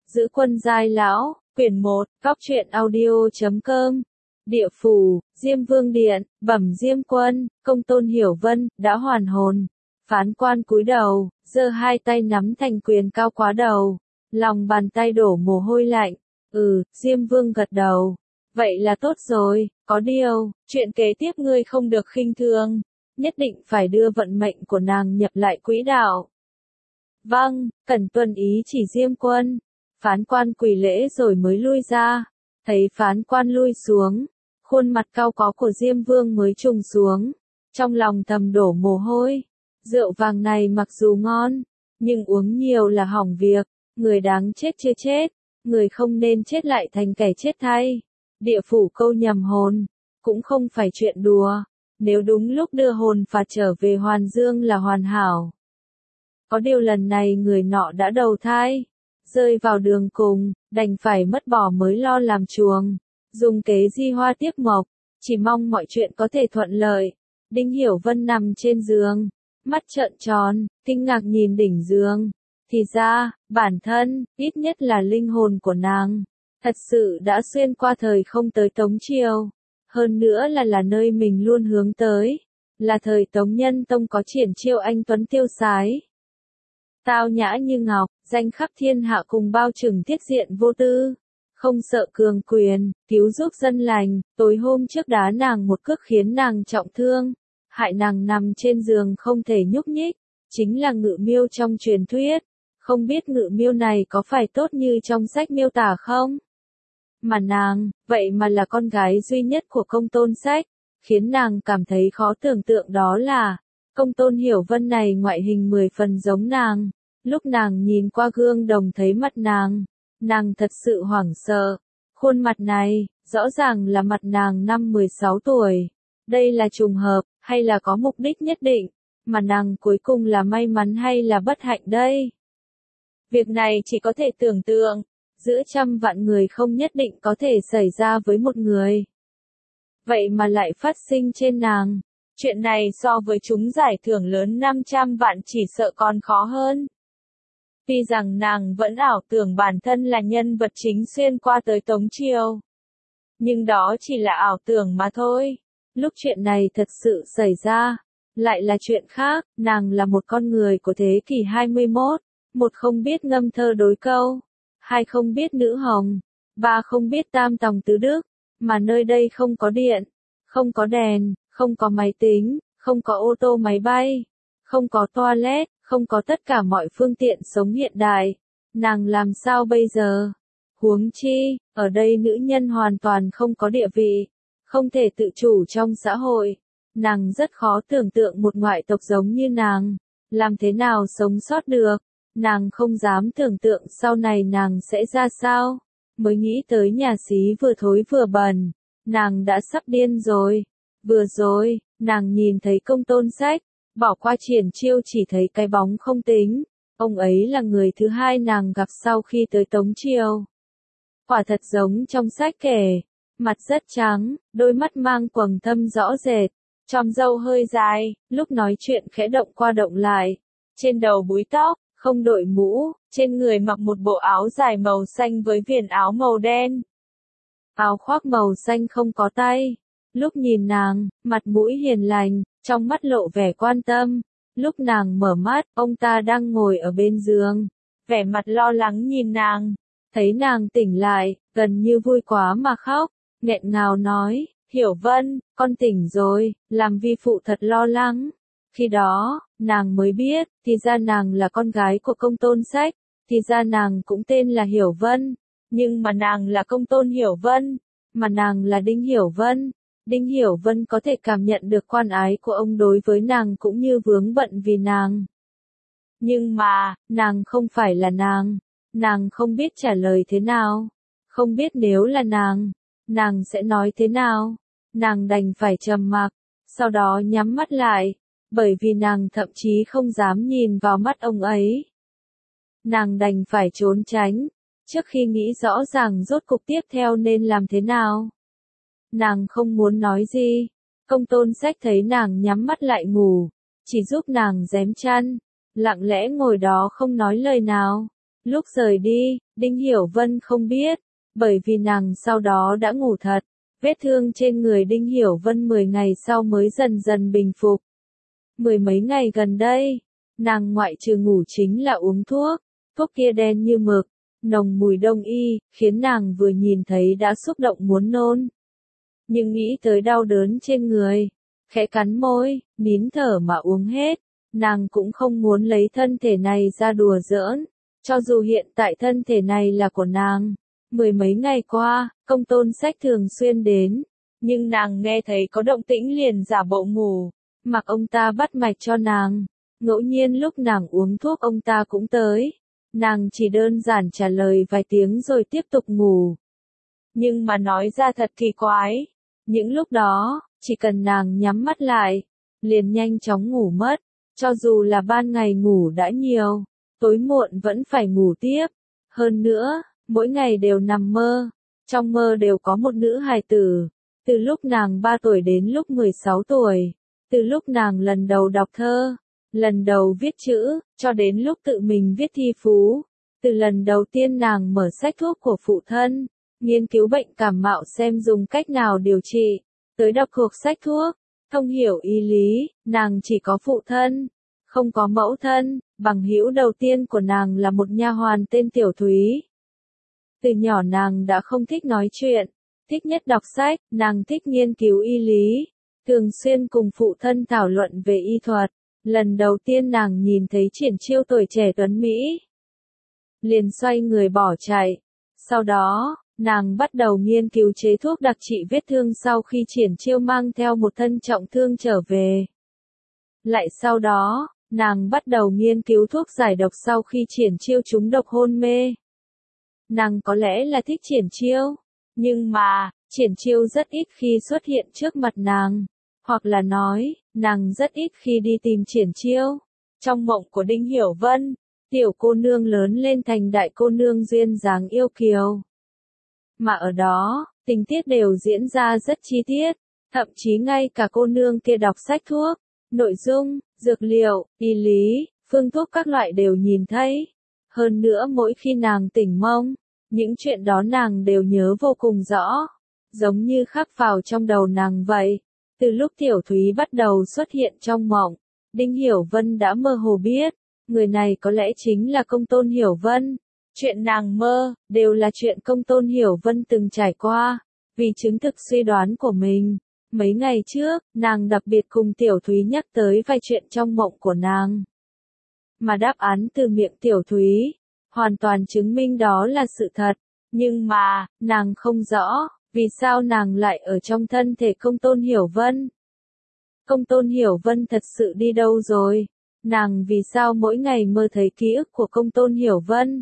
Giữ quân giai lão, quyển 1, góc truyện audio.com. Địa phủ, Diêm Vương Điện, bẩm Diêm Quân, công tôn Hiểu Vân, đã hoàn hồn. Phán quan cúi đầu, giơ hai tay nắm thành quyền cao quá đầu. Lòng bàn tay đổ mồ hôi lạnh. Diêm Vương gật đầu. Vậy là tốt rồi, có điều, chuyện kế tiếp ngươi không được khinh thường. Nhất định phải đưa vận mệnh của nàng nhập lại quỹ đạo. Vâng, cần tuân ý chỉ Diêm Quân. Phán quan quỳ lễ rồi mới lui ra. Thấy phán quan lui xuống, khuôn mặt cao có của Diêm Vương mới trùng xuống. Trong lòng thầm đổ mồ hôi. Rượu vàng này mặc dù ngon, nhưng uống nhiều là hỏng việc. Người đáng chết chưa chết, người không nên chết lại thành kẻ chết thay. Địa phủ câu nhầm hồn, cũng không phải chuyện đùa. Nếu đúng lúc đưa hồn phạt trở về Hoàn Dương là hoàn hảo. Có điều lần này người nọ đã đầu thai, rơi vào đường cùng, đành phải mất bỏ mới lo làm chuồng. Dùng kế di hoa tiếp mộc, chỉ mong mọi chuyện có thể thuận lợi. Đinh Hiểu Vân nằm trên giường, mắt trợn tròn, kinh ngạc nhìn đỉnh giường. Thì ra, bản thân, ít nhất là linh hồn của nàng, thật sự đã xuyên qua thời không tới Tống Triều. Hơn nữa là nơi mình luôn hướng tới, là thời Tống Nhân Tông có triển chiêu anh tuấn tiêu sái. Tao nhã như ngọc, danh khắp thiên hạ cùng bao trùm tiết diện vô tư. Không sợ cường quyền, cứu giúp dân lành. Tối hôm trước đá nàng một cước khiến nàng trọng thương, hại nàng nằm trên giường không thể nhúc nhích. Chính là Ngự Miêu trong truyền thuyết. Không biết Ngự Miêu này có phải tốt như trong sách miêu tả không? Mà nàng, vậy mà là con gái duy nhất của công tôn sách. Khiến nàng cảm thấy khó tưởng tượng đó là, công tôn Hiểu Vân này ngoại hình 10 phần giống nàng. Lúc nàng nhìn qua gương đồng thấy mặt nàng thật sự hoảng sợ. Khuôn mặt này, rõ ràng là mặt nàng năm 16 tuổi. Đây là trùng hợp, hay là có mục đích nhất định, mà nàng cuối cùng là may mắn hay là bất hạnh đây? Việc này chỉ có thể tưởng tượng, giữa trăm vạn người không nhất định có thể xảy ra với một người. Vậy mà lại phát sinh trên nàng. Chuyện này so với chúng giải thưởng lớn 500 vạn chỉ sợ còn khó hơn. Tuy rằng nàng vẫn ảo tưởng bản thân là nhân vật chính xuyên qua tới Tống Triều. Nhưng đó chỉ là ảo tưởng mà thôi. Lúc chuyện này thật sự xảy ra, lại là chuyện khác. Nàng là một con người của thế kỷ 21. Một không biết ngâm thơ đối câu. Hai không biết nữ hồng. Ba không biết tam tòng tứ đức. Mà nơi đây không có điện, không có đèn, không có máy tính, không có ô tô máy bay, không có toilet, không có tất cả mọi phương tiện sống hiện đại. Nàng làm sao bây giờ? Huống chi, ở đây nữ nhân hoàn toàn không có địa vị, không thể tự chủ trong xã hội. Nàng rất khó tưởng tượng một ngoại tộc giống như nàng, làm thế nào sống sót được. Nàng không dám tưởng tượng sau này nàng sẽ ra sao. Mới nghĩ tới nhà xí vừa thối vừa bẩn, nàng đã sắp điên rồi. Vừa rồi, nàng nhìn thấy công tôn sách, bỏ qua triển chiêu chỉ thấy cái bóng không tính. Ông ấy là người thứ hai nàng gặp sau khi tới Tống Triều. Quả thật giống trong sách kể, mặt rất trắng, đôi mắt mang quầng thâm rõ rệt, chòm râu hơi dài, lúc nói chuyện khẽ động qua động lại. Trên đầu búi tóc, không đội mũ, trên người mặc một bộ áo dài màu xanh với viền áo màu đen. Áo khoác màu xanh không có tay. Lúc nhìn nàng, mặt mũi hiền lành, trong mắt lộ vẻ quan tâm. Lúc nàng mở mắt, ông ta đang ngồi ở bên giường, vẻ mặt lo lắng nhìn nàng. Thấy nàng tỉnh lại, gần như vui quá mà khóc, nghẹn ngào nói, Hiểu Vân, con tỉnh rồi, làm vi phụ thật lo lắng. Khi đó, nàng mới biết, thì ra nàng là con gái của công tôn sách, thì ra nàng cũng tên là Hiểu Vân, nhưng mà nàng là công tôn Hiểu Vân, mà nàng là Đinh Hiểu Vân. Đinh Hiểu Vân có thể cảm nhận được quan ái của ông đối với nàng cũng như vướng bận vì nàng. Nhưng mà, nàng không phải là nàng không biết trả lời thế nào, không biết nếu là nàng sẽ nói thế nào. Nàng đành phải trầm mặc, sau đó nhắm mắt lại. Bởi vì nàng thậm chí không dám nhìn vào mắt ông ấy. Nàng đành phải trốn tránh, trước khi nghĩ rõ ràng rốt cục tiếp theo nên làm thế nào. Nàng không muốn nói gì. Công tôn sách thấy nàng nhắm mắt lại ngủ, chỉ giúp nàng rém chăn, lặng lẽ ngồi đó không nói lời nào. Lúc rời đi, Đinh Hiểu Vân không biết, bởi vì nàng sau đó đã ngủ thật. Vết thương trên người Đinh Hiểu Vân 10 ngày sau mới dần dần bình phục. 10 mấy ngày gần đây, nàng ngoại trừ ngủ chính là uống thuốc, thuốc kia đen như mực, nồng mùi đông y, khiến nàng vừa nhìn thấy đã xúc động muốn nôn. Nhưng nghĩ tới đau đớn trên người, khẽ cắn môi, nín thở mà uống hết, nàng cũng không muốn lấy thân thể này ra đùa giỡn, cho dù hiện tại thân thể này là của nàng. 10 mấy ngày qua, Công Tôn Sách thường xuyên đến, nhưng nàng nghe thấy có động tĩnh liền giả bộ ngủ, mặc ông ta bắt mạch cho nàng. Ngẫu nhiên lúc nàng uống thuốc ông ta cũng tới, nàng chỉ đơn giản trả lời vài tiếng rồi tiếp tục ngủ. Nhưng mà nói ra thật kỳ quái, những lúc đó, chỉ cần nàng nhắm mắt lại, liền nhanh chóng ngủ mất, cho dù là ban ngày ngủ đã nhiều, tối muộn vẫn phải ngủ tiếp. Hơn nữa, mỗi ngày đều nằm mơ, trong mơ đều có một nữ hài tử, từ lúc nàng 3 tuổi đến lúc 16 tuổi, từ lúc nàng lần đầu đọc thơ, lần đầu viết chữ, cho đến lúc tự mình viết thi phú, từ lần đầu tiên nàng mở sách thuốc của phụ thân, nghiên cứu bệnh cảm mạo xem dùng cách nào điều trị, tới đọc thuộc sách thuốc, thông hiểu y lý, nàng chỉ có phụ thân, không có mẫu thân. Bằng hữu đầu tiên của nàng là một nha hoàn tên Tiểu Thúy. Từ nhỏ nàng đã không thích nói chuyện, thích nhất đọc sách, nàng thích nghiên cứu y lý, thường xuyên cùng phụ thân thảo luận về y thuật. Lần đầu tiên nàng nhìn thấy Triển Chiêu tuổi trẻ tuấn Mỹ, liền xoay người bỏ chạy. Sau đó, nàng bắt đầu nghiên cứu chế thuốc đặc trị vết thương sau khi Triển Chiêu mang theo một thân trọng thương trở về. Lại sau đó, nàng bắt đầu nghiên cứu thuốc giải độc sau khi Triển Chiêu trúng độc hôn mê. Nàng có lẽ là thích Triển Chiêu, nhưng mà, Triển Chiêu rất ít khi xuất hiện trước mặt nàng, hoặc là nói, nàng rất ít khi đi tìm Triển Chiêu. Trong mộng của Đinh Hiểu Vân, tiểu cô nương lớn lên thành đại cô nương duyên dáng yêu kiều. Mà ở đó, tình tiết đều diễn ra rất chi tiết, thậm chí ngay cả cô nương kia đọc sách thuốc, nội dung, dược liệu, y lý, phương thuốc các loại đều nhìn thấy. Hơn nữa mỗi khi nàng tỉnh mông, những chuyện đó nàng đều nhớ vô cùng rõ, giống như khắc vào trong đầu nàng vậy. Từ lúc Tiểu Thúy bắt đầu xuất hiện trong mộng, Đinh Hiểu Vân đã mơ hồ biết, người này có lẽ chính là Công Tôn Hiểu Vân. Chuyện nàng mơ, đều là chuyện Công Tôn Hiểu Vân từng trải qua, vì chứng thực suy đoán của mình. Mấy ngày trước, nàng đặc biệt cùng Tiểu Thúy nhắc tới vài chuyện trong mộng của nàng. Mà đáp án từ miệng Tiểu Thúy, hoàn toàn chứng minh đó là sự thật. Nhưng mà, nàng không rõ, vì sao nàng lại ở trong thân thể Công Tôn Hiểu Vân. Công Tôn Hiểu Vân thật sự đi đâu rồi? Nàng vì sao mỗi ngày mơ thấy ký ức của Công Tôn Hiểu Vân?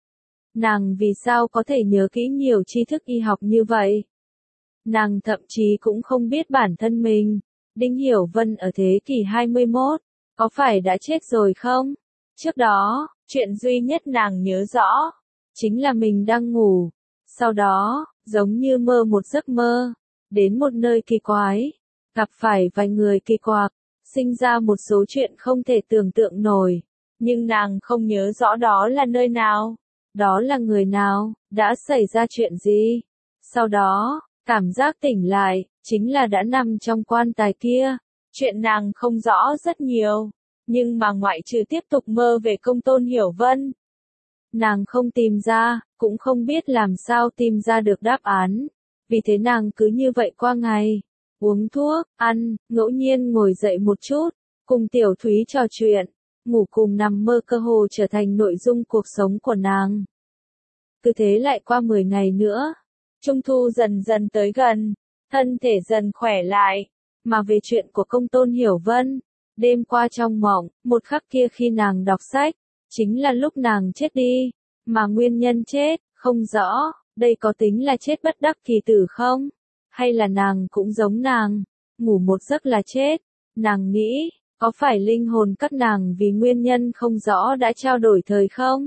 Nàng vì sao có thể nhớ kỹ nhiều tri thức y học như vậy? Nàng thậm chí cũng không biết bản thân mình, Đinh Hiểu Vân ở thế kỷ 21, có phải đã chết rồi không? Trước đó, chuyện duy nhất nàng nhớ rõ, chính là mình đang ngủ. Sau đó, giống như mơ một giấc mơ, đến một nơi kỳ quái, gặp phải vài người kỳ quặc, sinh ra một số chuyện không thể tưởng tượng nổi. Nhưng nàng không nhớ rõ đó là nơi nào, đó là người nào, đã xảy ra chuyện gì. Sau đó, cảm giác tỉnh lại, chính là đã nằm trong quan tài kia. Chuyện nàng không rõ rất nhiều, nhưng mà ngoại trừ tiếp tục mơ về Công Tôn Hiểu Vân, nàng không tìm ra, cũng không biết làm sao tìm ra được đáp án. Vì thế nàng cứ như vậy qua ngày, uống thuốc, ăn, ngẫu nhiên ngồi dậy một chút, cùng Tiểu Thúy trò chuyện, ngủ cùng nằm mơ cơ hồ trở thành nội dung cuộc sống của nàng. Cứ thế lại qua 10 ngày nữa. Trung thu dần dần tới gần, thân thể dần khỏe lại, mà về chuyện của Công Tôn Hiểu Vân, đêm qua trong mộng, một khắc kia khi nàng đọc sách, chính là lúc nàng chết đi, mà nguyên nhân chết, không rõ, đây có tính là chết bất đắc kỳ tử không? Hay là nàng cũng giống nàng, ngủ một giấc là chết? Nàng nghĩ, có phải linh hồn các nàng vì nguyên nhân không rõ đã trao đổi thời không?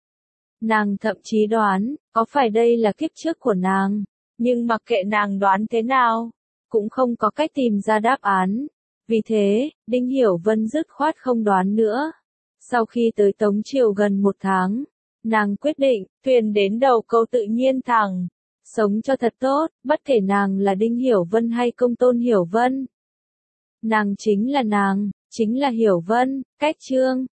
Nàng thậm chí đoán, có phải đây là kiếp trước của nàng, nhưng mặc kệ nàng đoán thế nào, cũng không có cách tìm ra đáp án. Vì thế, Đinh Hiểu Vân dứt khoát không đoán nữa. Sau khi tới Tống Triều gần 1 tháng, Nàng quyết định, thuyền đến đầu câu tự nhiên thẳng. Sống cho thật tốt, bất kể nàng là Đinh Hiểu Vân hay Công Tôn Hiểu Vân. Nàng chính là Hiểu Vân, cách chương.